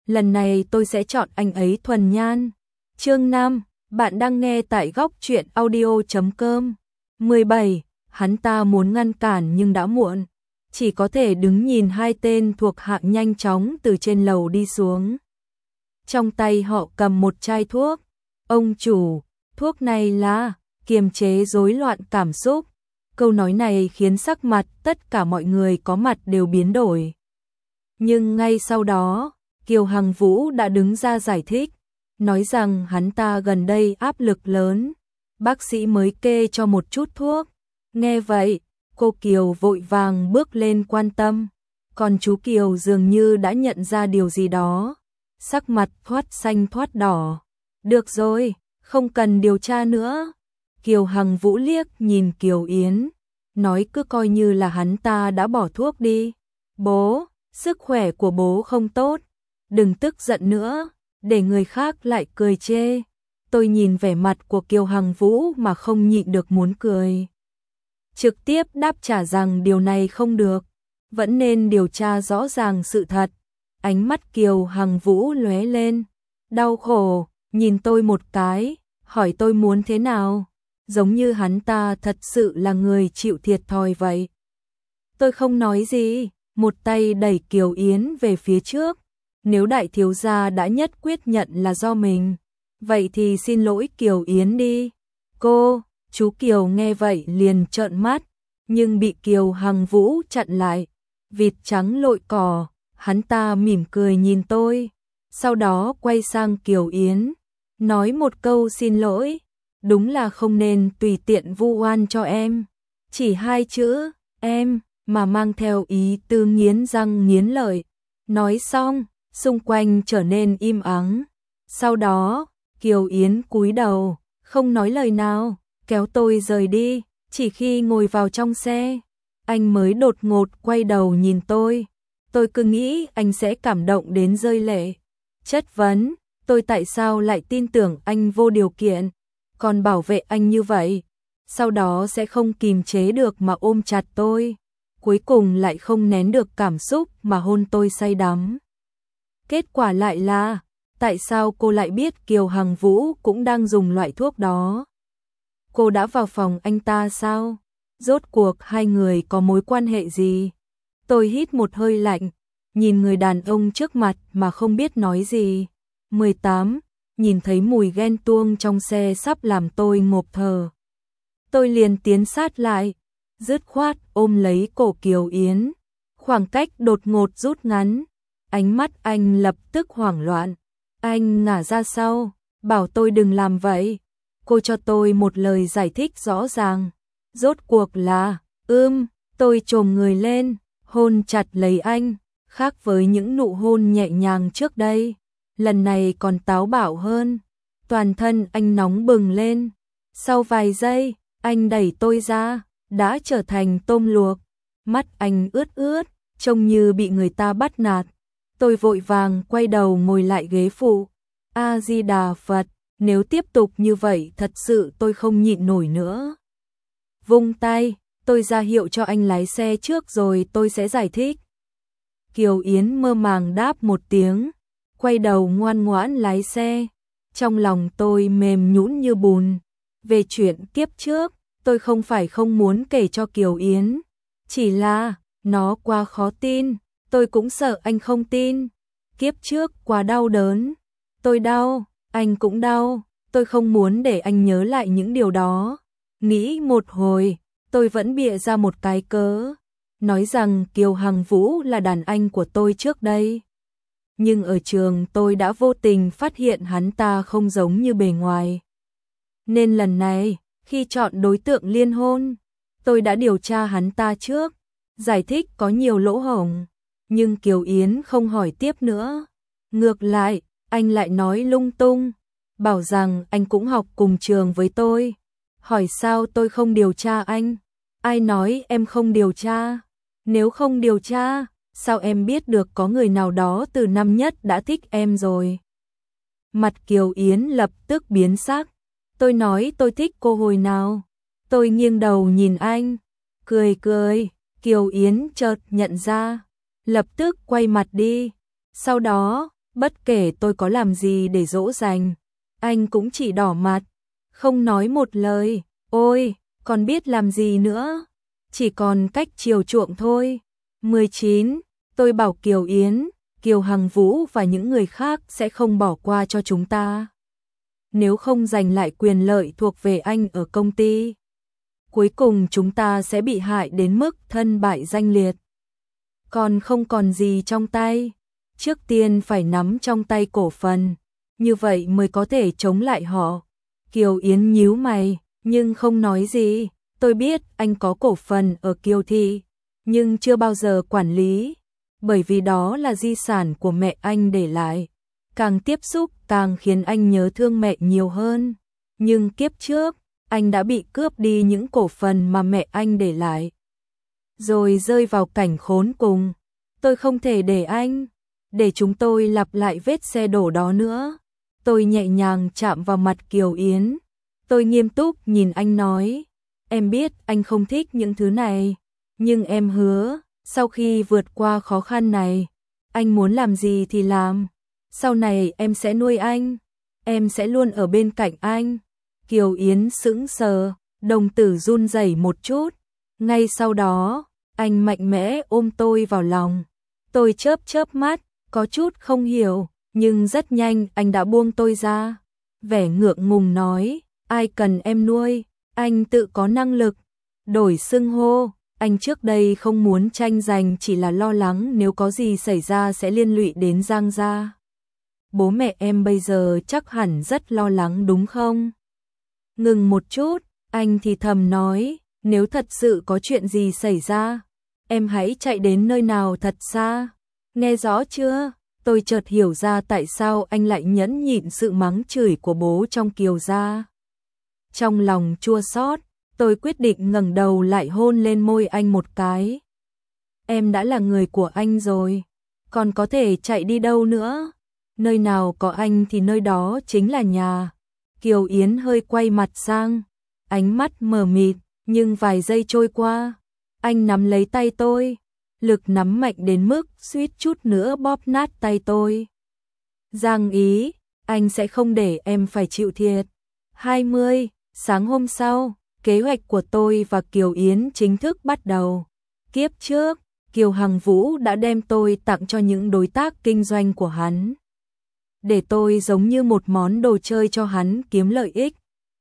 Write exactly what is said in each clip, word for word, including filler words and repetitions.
lần này tôi sẽ chọn anh ấy thuần nhan. Chương năm, bạn đang nghe tại góc truyện audio chấm com. mười bảy, hắn ta muốn ngăn cản nhưng đã muộn, chỉ có thể đứng nhìn hai tên thuộc hạ nhanh chóng từ trên lầu đi xuống. Trong tay họ cầm một chai thuốc. Ông chủ, thuốc này là kiềm chế rối loạn cảm xúc. Câu nói này khiến sắc mặt tất cả mọi người có mặt đều biến đổi. Nhưng ngay sau đó, Kiều Hằng Vũ đã đứng ra giải thích, nói rằng hắn ta gần đây áp lực lớn, bác sĩ mới kê cho một chút thuốc. Nghe vậy, cô Kiều vội vàng bước lên quan tâm, còn chú Kiều dường như đã nhận ra điều gì đó, sắc mặt thoát xanh thoát đỏ. Được rồi, không cần điều tra nữa. Kiều Hằng Vũ liếc nhìn Kiều Yến, nói cứ coi như là hắn ta đã bỏ thuốc đi. Bố, sức khỏe của bố không tốt, đừng tức giận nữa, để người khác lại cười chê. Tôi nhìn vẻ mặt của Kiều Hằng Vũ mà không nhịn được muốn cười. Trực tiếp đáp trả rằng điều này không được, vẫn nên điều tra rõ ràng sự thật. Ánh mắt Kiều Hằng Vũ lóe lên, đau khổ, nhìn tôi một cái, hỏi tôi muốn thế nào, giống như hắn ta thật sự là người chịu thiệt thòi vậy. Tôi không nói gì, một tay đẩy Kiều Yến về phía trước. Nếu đại thiếu gia đã nhất quyết nhận là do mình, vậy thì xin lỗi Kiều Yến đi. Cô, chú Kiều nghe vậy liền trợn mắt, nhưng bị Kiều Hằng Vũ chặn lại. Vịt trắng lội cỏ, hắn ta mỉm cười nhìn tôi, sau đó quay sang Kiều Yến, nói một câu xin lỗi, đúng là không nên tùy tiện vu oan cho em. Chỉ hai chữ, em, mà mang theo ý tư nghiến răng nghiến lợi. Nói xong, xung quanh trở nên im ắng. Sau đó, Kiều Yến cúi đầu, không nói lời nào, kéo tôi rời đi. Chỉ khi ngồi vào trong xe, anh mới đột ngột quay đầu nhìn tôi. Tôi cứ nghĩ anh sẽ cảm động đến rơi lệ, chất vấn tôi tại sao lại tin tưởng anh vô điều kiện, còn bảo vệ anh như vậy. Sau đó sẽ không kìm chế được mà ôm chặt tôi, cuối cùng lại không nén được cảm xúc mà hôn tôi say đắm. Kết quả lại là, tại sao cô lại biết Kiều Hằng Vũ cũng đang dùng loại thuốc đó? Cô đã vào phòng anh ta sao? Rốt cuộc hai người có mối quan hệ gì? Tôi hít một hơi lạnh, nhìn người đàn ông trước mặt mà không biết nói gì. mười tám, nhìn thấy mùi ghen tuông trong xe sắp làm tôi ngộp thở. Tôi liền tiến sát lại, dứt khoát ôm lấy cổ Kiều Yến. Khoảng cách đột ngột rút ngắn, ánh mắt anh lập tức hoảng loạn. Anh ngả ra sau, bảo tôi đừng làm vậy. Cô cho tôi một lời giải thích rõ ràng. Rốt cuộc là, ưm, tôi chồm người lên, hôn chặt lấy anh, khác với những nụ hôn nhẹ nhàng trước đây. Lần này còn táo bạo hơn, toàn thân anh nóng bừng lên. Sau vài giây, anh đẩy tôi ra, đã trở thành tôm luộc. Mắt anh ướt ướt, trông như bị người ta bắt nạt. Tôi vội vàng quay đầu ngồi lại ghế phụ. A Di Đà Phật, nếu tiếp tục như vậy thật sự tôi không nhịn nổi nữa. Vung tay, tôi ra hiệu cho anh lái xe trước rồi tôi sẽ giải thích. Kiều Yến mơ màng đáp một tiếng, quay đầu ngoan ngoãn lái xe. Trong lòng tôi mềm nhũn như bùn. Về chuyện kiếp trước, tôi không phải không muốn kể cho Kiều Yến, chỉ là nó quá khó tin, tôi cũng sợ anh không tin. Kiếp trước quá đau đớn, tôi đau, anh cũng đau, tôi không muốn để anh nhớ lại những điều đó. Nghĩ một hồi, tôi vẫn bịa ra một cái cớ, nói rằng Kiều Hằng Vũ là đàn anh của tôi trước đây. Nhưng ở trường tôi đã vô tình phát hiện hắn ta không giống như bề ngoài. Nên lần này, khi chọn đối tượng liên hôn, tôi đã điều tra hắn ta trước, giải thích có nhiều lỗ hổng. Nhưng Kiều Yến không hỏi tiếp nữa. Ngược lại, anh lại nói lung tung, bảo rằng anh cũng học cùng trường với tôi. Hỏi sao tôi không điều tra anh? Ai nói em không điều tra? Nếu không điều tra, sao em biết được có người nào đó từ năm nhất đã thích em rồi? Mặt Kiều Yến lập tức biến sắc. Tôi nói tôi thích cô hồi nào? Tôi nghiêng đầu nhìn anh, cười cười. Kiều Yến chợt nhận ra, lập tức quay mặt đi. Sau đó, Bất kể tôi có làm gì để dỗ dành, anh cũng chỉ đỏ mặt, không nói một lời. Ôi, còn biết làm gì nữa? Chỉ còn cách chiều chuộng thôi. mười chín. Tôi bảo Kiều Yến, Kiều Hằng Vũ và những người khác sẽ không bỏ qua cho chúng ta. Nếu không giành lại quyền lợi thuộc về anh ở công ty, cuối cùng chúng ta sẽ bị hại đến mức thân bại danh liệt. Còn không còn gì trong tay, trước tiên phải nắm trong tay cổ phần, như vậy mới có thể chống lại họ. Kiều Yến nhíu mày, nhưng không nói gì. Tôi biết anh có cổ phần ở Kiều Thị, nhưng chưa bao giờ quản lý, bởi vì đó là di sản của mẹ anh để lại. Càng tiếp xúc càng khiến anh nhớ thương mẹ nhiều hơn. Nhưng kiếp trước, anh đã bị cướp đi những cổ phần mà mẹ anh để lại, rồi rơi vào cảnh khốn cùng. Tôi không thể để anh, để chúng tôi lặp lại vết xe đổ đó nữa. Tôi nhẹ nhàng chạm vào mặt Kiều Yến. Tôi nghiêm túc nhìn anh nói, em biết anh không thích những thứ này, nhưng em hứa, sau khi vượt qua khó khăn này, anh muốn làm gì thì làm. Sau này em sẽ nuôi anh, em sẽ luôn ở bên cạnh anh. Kiều Yến sững sờ, đồng tử run rẩy một chút. Ngay sau đó, anh mạnh mẽ ôm tôi vào lòng. Tôi chớp chớp mắt, có chút không hiểu, nhưng rất nhanh anh đã buông tôi ra. Vẻ ngượng ngùng nói, ai cần em nuôi, anh tự có năng lực. Đổi xưng hô, anh trước đây không muốn tranh giành, chỉ là lo lắng nếu có gì xảy ra sẽ liên lụy đến Giang gia. Bố mẹ em bây giờ chắc hẳn rất lo lắng đúng không? Ngừng một chút, anh thì thầm nói, nếu thật sự có chuyện gì xảy ra, em hãy chạy đến nơi nào thật xa. Nghe rõ chưa? Tôi chợt hiểu ra tại sao anh lại nhẫn nhịn sự mắng chửi của bố trong Kiều gia. Trong lòng chua xót, tôi quyết định ngẩng đầu lại hôn lên môi anh một cái. Em đã là người của anh rồi, còn có thể chạy đi đâu nữa? Nơi nào có anh thì nơi đó chính là nhà. Kiều Yến hơi quay mặt sang, ánh mắt mờ mịt, nhưng vài giây trôi qua, anh nắm lấy tay tôi, lực nắm mạnh đến mức suýt chút nữa bóp nát tay tôi. Giang Ý, anh sẽ không để em phải chịu thiệt. hai mươi. Sáng hôm sau, kế hoạch của tôi và Kiều Yến chính thức bắt đầu. Kiếp trước, Kiều Hằng Vũ đã đem tôi tặng cho những đối tác kinh doanh của hắn, để tôi giống như một món đồ chơi cho hắn kiếm lợi ích.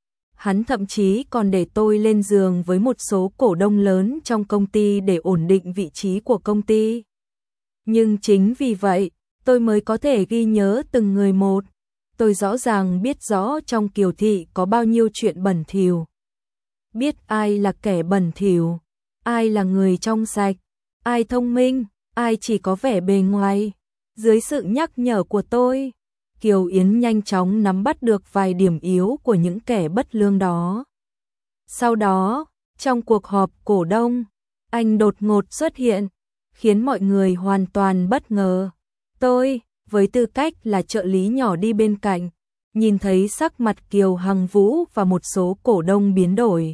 Hắn thậm chí còn để tôi lên giường với một số cổ đông lớn trong công ty để ổn định vị trí của công ty. Nhưng chính vì vậy, tôi mới có thể ghi nhớ từng người một. Tôi rõ ràng biết rõ trong Kiều Thị có bao nhiêu chuyện bẩn thỉu. Biết ai là kẻ bẩn thỉu, ai là người trong sạch, ai thông minh, ai chỉ có vẻ bề ngoài. Dưới sự nhắc nhở của tôi, Kiều Yến nhanh chóng nắm bắt được vài điểm yếu của những kẻ bất lương đó. Sau đó, trong cuộc họp cổ đông, anh đột ngột xuất hiện, khiến mọi người hoàn toàn bất ngờ. Tôi, với tư cách là trợ lý nhỏ đi bên cạnh, nhìn thấy sắc mặt Kiều Hằng Vũ và một số cổ đông biến đổi.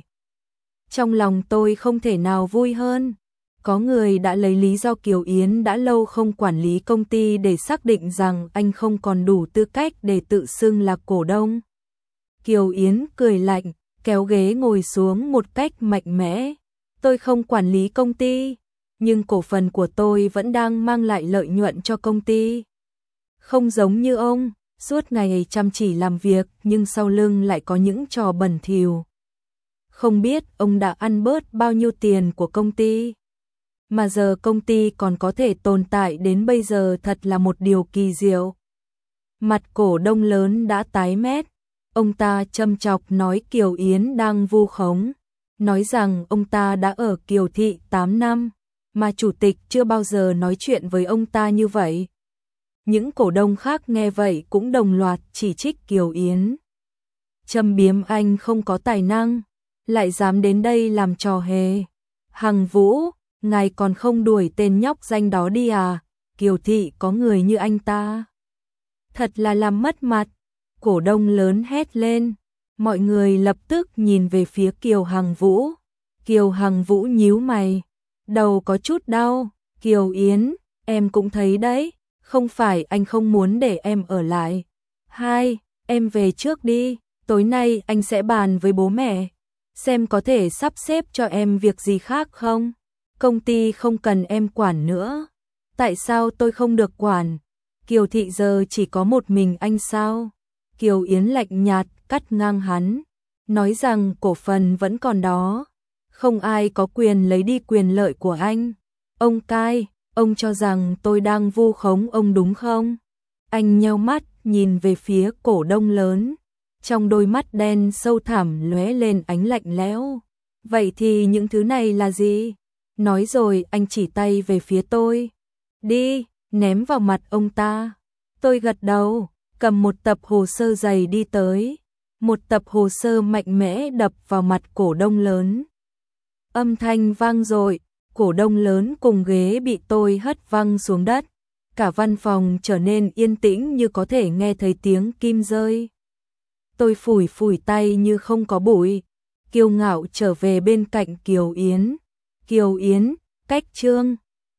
Trong lòng tôi không thể nào vui hơn. Có người đã lấy lý do Kiều Yến đã lâu không quản lý công ty để xác định rằng anh không còn đủ tư cách để tự xưng là cổ đông. Kiều Yến cười lạnh, kéo ghế ngồi xuống một cách mạnh mẽ. Tôi không quản lý công ty, nhưng cổ phần của tôi vẫn đang mang lại lợi nhuận cho công ty. Không giống như ông, suốt ngày chăm chỉ làm việc nhưng sau lưng lại có những trò bẩn thỉu. Không biết ông đã ăn bớt bao nhiêu tiền của công ty, mà giờ công ty còn có thể tồn tại đến bây giờ, thật là một điều kỳ diệu. Mặt cổ đông lớn đã tái mét, ông ta châm chọc nói Kiều Yến đang vu khống, nói rằng ông ta đã ở Kiều Thị tám năm, mà chủ tịch chưa bao giờ nói chuyện với ông ta như vậy. Những cổ đông khác nghe vậy cũng đồng loạt chỉ trích Kiều Yến, châm biếm anh không có tài năng, lại dám đến đây làm trò hề. Hằng Vũ, ngài còn không đuổi tên nhóc danh đó đi à? Kiều Thị có người như anh ta, thật là làm mất mặt. Cổ đông lớn hét lên, mọi người lập tức nhìn về phía Kiều Hằng Vũ. Kiều Hằng Vũ nhíu mày, đầu có chút đau. Kiều Yến, em cũng thấy đấy, Không phải anh không muốn để em ở lại. Hai, em về trước đi, tối nay anh sẽ bàn với bố mẹ, xem có thể sắp xếp cho em việc gì khác không. Công ty không cần em quản nữa. Tại sao tôi không được quản? Kiều Thị giờ chỉ có một mình anh sao? Kiều Yến lạnh nhạt cắt ngang hắn, nói rằng cổ phần vẫn còn đó, không ai có quyền lấy đi quyền lợi của anh. Ông cai, ông cho rằng tôi đang vu khống ông đúng không? Anh nheo mắt nhìn về phía cổ đông lớn, trong đôi mắt đen sâu thẳm lóe lên ánh lạnh lẽo. Vậy thì những thứ này là gì? Nói rồi anh chỉ tay về phía tôi. Đi, ném vào mặt ông ta. Tôi gật đầu, cầm một tập hồ sơ dày đi tới. Một tập hồ sơ mạnh mẽ đập vào mặt cổ đông lớn. Âm thanh vang dội, cổ đông lớn cùng ghế bị tôi hất văng xuống đất. Cả văn phòng trở nên yên tĩnh như có thể nghe thấy tiếng kim rơi. Tôi phủi phủi tay như không có bụi, kiêu ngạo trở về bên cạnh Kiều Yến. Kiều Yến, cách Trương.